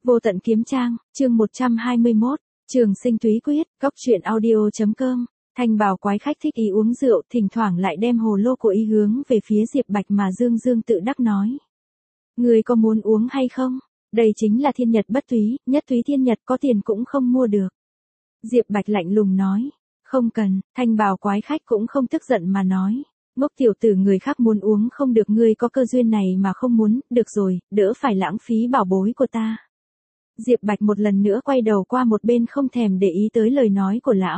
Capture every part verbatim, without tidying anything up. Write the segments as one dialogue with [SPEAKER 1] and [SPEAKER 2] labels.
[SPEAKER 1] Vô tận kiếm trang, chương một trăm hai mươi mốt, Trường sinh túy quyết, cóc truyện audio.com. Thanh bào quái khách thích ý uống rượu, thỉnh thoảng lại đem hồ lô của y hướng về phía Diệp Bạch mà dương dương tự đắc nói. Người có muốn uống hay không? Đây chính là thiên nhật bất túy, nhất túy thiên nhật, có tiền cũng không mua được. Diệp Bạch lạnh lùng nói. Không cần, thanh bào quái khách cũng không tức giận mà nói. Ngốc tiểu tử, người khác muốn uống không được, ngươi có cơ duyên này mà không muốn, được rồi, đỡ phải lãng phí bảo bối của ta. Diệp Bạch một lần nữa quay đầu qua một bên, không thèm để ý tới lời nói của lão.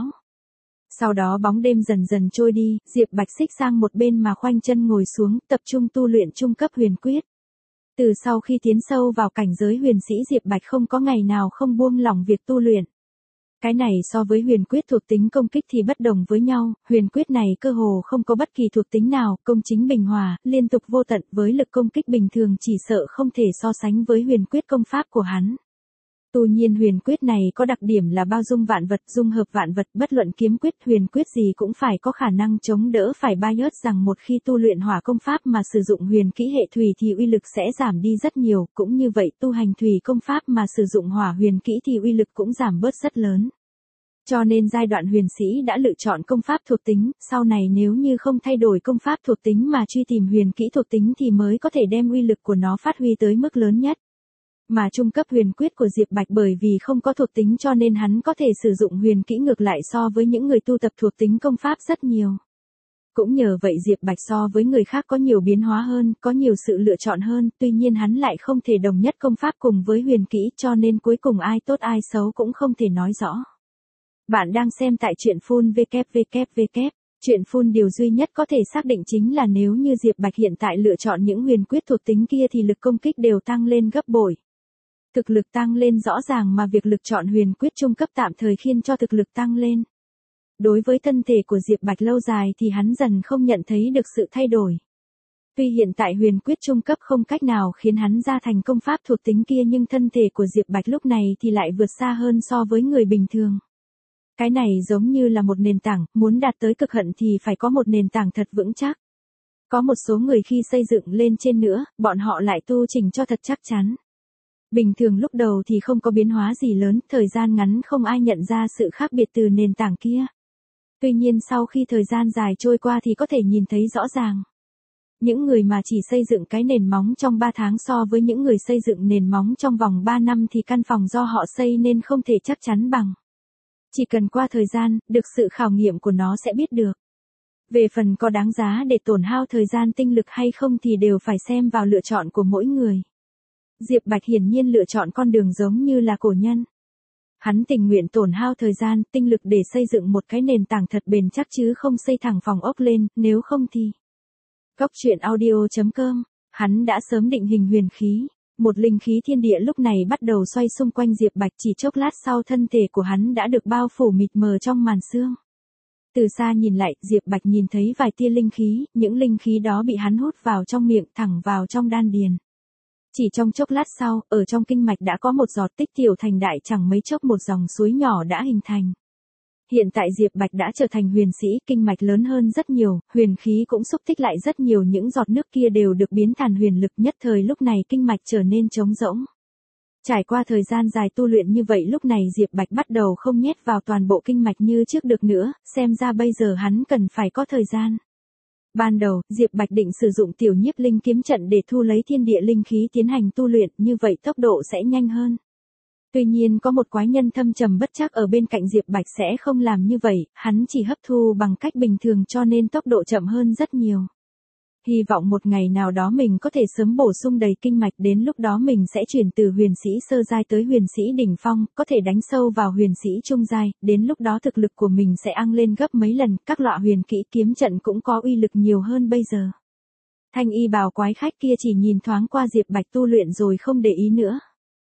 [SPEAKER 1] Sau đó bóng đêm dần dần trôi đi, Diệp Bạch xích sang một bên mà khoanh chân ngồi xuống, tập trung tu luyện trung cấp huyền quyết. Từ sau khi tiến sâu vào cảnh giới huyền sĩ, Diệp Bạch không có ngày nào không buông lỏng việc tu luyện. Cái này so với huyền quyết thuộc tính công kích thì bất đồng với nhau, huyền quyết này cơ hồ không có bất kỳ thuộc tính nào, công chính bình hòa, liên tục vô tận, với lực công kích bình thường chỉ sợ không thể so sánh với huyền quyết công pháp của hắn. Tu nhiên huyền quyết này có đặc điểm là bao dung vạn vật, dung hợp vạn vật, bất luận kiếm quyết, huyền quyết gì cũng phải có khả năng chống đỡ, phải bias rằng một khi tu luyện hỏa công pháp mà sử dụng huyền kỹ hệ thủy thì uy lực sẽ giảm đi rất nhiều, cũng như vậy tu hành thủy công pháp mà sử dụng hỏa huyền kỹ thì uy lực cũng giảm bớt rất lớn. Cho nên giai đoạn huyền sĩ đã lựa chọn công pháp thuộc tính, sau này nếu như không thay đổi công pháp thuộc tính mà truy tìm huyền kỹ thuộc tính thì mới có thể đem uy lực của nó phát huy tới mức lớn nhất. Mà trung cấp huyền quyết của Diệp Bạch bởi vì không có thuộc tính cho nên hắn có thể sử dụng huyền kỹ ngược lại so với những người tu tập thuộc tính công pháp rất nhiều. Cũng nhờ vậy Diệp Bạch so với người khác có nhiều biến hóa hơn, có nhiều sự lựa chọn hơn, tuy nhiên hắn lại không thể đồng nhất công pháp cùng với huyền kỹ, cho nên cuối cùng ai tốt ai xấu cũng không thể nói rõ. Bạn đang xem tại truyện phun vê kép vê kép vê kép. Truyện phun điều duy nhất có thể xác định chính là nếu như Diệp Bạch hiện tại lựa chọn những huyền quyết thuộc tính kia thì lực công kích đều tăng lên gấp bội. Thực lực tăng lên rõ ràng mà việc lực chọn huyền quyết trung cấp tạm thời khiến cho thực lực tăng lên. Đối với thân thể của Diệp Bạch lâu dài thì hắn dần không nhận thấy được sự thay đổi. Tuy hiện tại huyền quyết trung cấp không cách nào khiến hắn ra thành công pháp thuộc tính kia nhưng thân thể của Diệp Bạch lúc này thì lại vượt xa hơn so với người bình thường. Cái này giống như là một nền tảng, muốn đạt tới cực hạn thì phải có một nền tảng thật vững chắc. Có một số người khi xây dựng lên trên nữa, bọn họ lại tu chỉnh cho thật chắc chắn. Bình thường lúc đầu thì không có biến hóa gì lớn, thời gian ngắn không ai nhận ra sự khác biệt từ nền tảng kia. Tuy nhiên sau khi thời gian dài trôi qua thì có thể nhìn thấy rõ ràng. Những người mà chỉ xây dựng cái nền móng trong ba tháng so với những người xây dựng nền móng trong vòng ba năm thì căn phòng do họ xây nên không thể chắc chắn bằng. Chỉ cần qua thời gian, được sự khảo nghiệm của nó sẽ biết được. Về phần có đáng giá để tổn hao thời gian tinh lực hay không thì đều phải xem vào lựa chọn của mỗi người. Diệp Bạch hiển nhiên lựa chọn con đường giống như là cổ nhân. Hắn tình nguyện tổn hao thời gian, tinh lực để xây dựng một cái nền tảng thật bền chắc chứ không xây thẳng phòng ốc lên, nếu không thì. Cóc truyện audio.com, hắn đã sớm định hình huyền khí. Một linh khí thiên địa lúc này bắt đầu xoay xung quanh Diệp Bạch, chỉ chốc lát sau thân thể của hắn đã được bao phủ mịt mờ trong màn sương. Từ xa nhìn lại, Diệp Bạch nhìn thấy vài tia linh khí, những linh khí đó bị hắn hút vào trong miệng, thẳng vào trong đan điền. Chỉ trong chốc lát sau, ở trong kinh mạch đã có một giọt tích tiểu thành đại, chẳng mấy chốc một dòng suối nhỏ đã hình thành. Hiện tại Diệp Bạch đã trở thành huyền sĩ, kinh mạch lớn hơn rất nhiều, huyền khí cũng xúc tích lại rất nhiều, những giọt nước kia đều được biến thành huyền lực, nhất thời lúc này kinh mạch trở nên trống rỗng. Trải qua thời gian dài tu luyện như vậy lúc này Diệp Bạch bắt đầu không nhét vào toàn bộ kinh mạch như trước được nữa, xem ra bây giờ hắn cần phải có thời gian. Ban đầu, Diệp Bạch định sử dụng tiểu nhiếp linh kiếm trận để thu lấy thiên địa linh khí tiến hành tu luyện, như vậy tốc độ sẽ nhanh hơn. Tuy nhiên có một quái nhân thâm trầm bất trắc ở bên cạnh Diệp Bạch sẽ không làm như vậy, hắn chỉ hấp thu bằng cách bình thường cho nên tốc độ chậm hơn rất nhiều. Hy vọng một ngày nào đó mình có thể sớm bổ sung đầy kinh mạch, đến lúc đó mình sẽ chuyển từ huyền sĩ sơ giai tới huyền sĩ đỉnh phong, có thể đánh sâu vào huyền sĩ trung giai, đến lúc đó thực lực của mình sẽ tăng lên gấp mấy lần, các loại huyền kỹ kiếm trận cũng có uy lực nhiều hơn bây giờ. Thanh y bào quái khách kia chỉ nhìn thoáng qua Diệp Bạch tu luyện rồi không để ý nữa.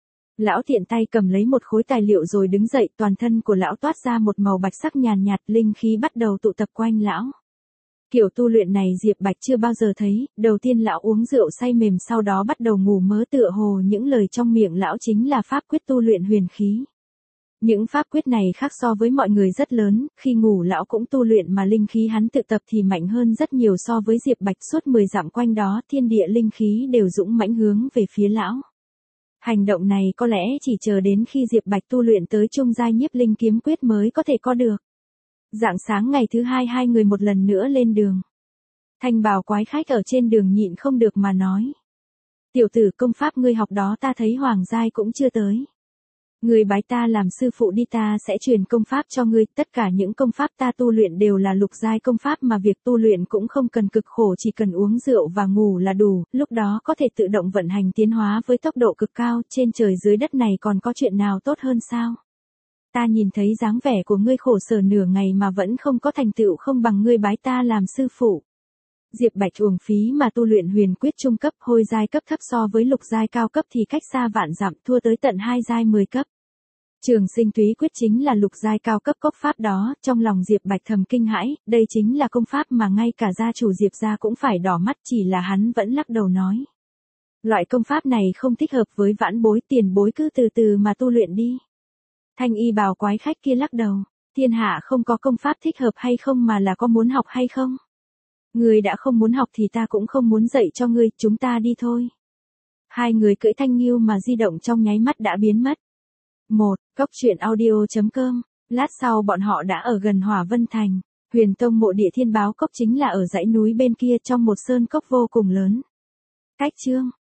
[SPEAKER 1] Lão tiện tay cầm lấy một khối tài liệu rồi đứng dậy, toàn thân của lão toát ra một màu bạch sắc nhàn nhạt, linh khí bắt đầu tụ tập quanh lão. Kiểu tu luyện này Diệp Bạch chưa bao giờ thấy, đầu tiên lão uống rượu say mềm sau đó bắt đầu ngủ mớ, tựa hồ những lời trong miệng lão chính là pháp quyết tu luyện huyền khí. Những pháp quyết này khác so với mọi người rất lớn, khi ngủ lão cũng tu luyện mà linh khí hắn tự tập thì mạnh hơn rất nhiều so với Diệp Bạch, suốt mười dặm quanh đó thiên địa linh khí đều dũng mãnh hướng về phía lão. Hành động này có lẽ chỉ chờ đến khi Diệp Bạch tu luyện tới trung giai nhiếp linh kiếm quyết mới có thể có được. Rạng sáng ngày thứ hai hai người một lần nữa lên đường. Thanh bào quái khách ở trên đường nhịn không được mà nói. Tiểu tử, công pháp ngươi học đó ta thấy hoàng giai cũng chưa tới. Ngươi bái ta làm sư phụ đi, ta sẽ truyền công pháp cho ngươi, tất cả những công pháp ta tu luyện đều là lục giai công pháp mà việc tu luyện cũng không cần cực khổ, chỉ cần uống rượu và ngủ là đủ, lúc đó có thể tự động vận hành tiến hóa với tốc độ cực cao, trên trời dưới đất này còn có chuyện nào tốt hơn sao? Ta nhìn thấy dáng vẻ của ngươi khổ sở nửa ngày mà vẫn không có thành tựu, không bằng ngươi bái ta làm sư phụ. Diệp Bạch uổng phí mà tu luyện huyền quyết trung cấp, hôi giai cấp thấp so với lục giai cao cấp thì cách xa vạn dặm, thua tới tận hai giai mười cấp. Trường Sinh Túy Quyết chính là lục giai cao cấp công pháp đó, trong lòng Diệp Bạch thầm kinh hãi, đây chính là công pháp mà ngay cả gia chủ Diệp gia cũng phải đỏ mắt, chỉ là hắn vẫn lắc đầu nói. Loại công pháp này không thích hợp với vãn bối, tiền bối cứ từ từ mà tu luyện đi. Thanh y bào quái khách kia lắc đầu, thiên hạ không có công pháp thích hợp hay không mà là có muốn học hay không. Ngươi đã không muốn học thì ta cũng không muốn dạy cho ngươi, chúng ta đi thôi. Hai người cưỡi thanh nghiêu mà di động trong nháy mắt đã biến mất. một. Cốc truyện audio chấm com. Lát sau bọn họ đã ở gần Hỏa Vân Thành. Huyền Tông mộ địa Thiên Báo Cốc chính là ở dãy núi bên kia trong một sơn cốc vô cùng lớn. Cách chương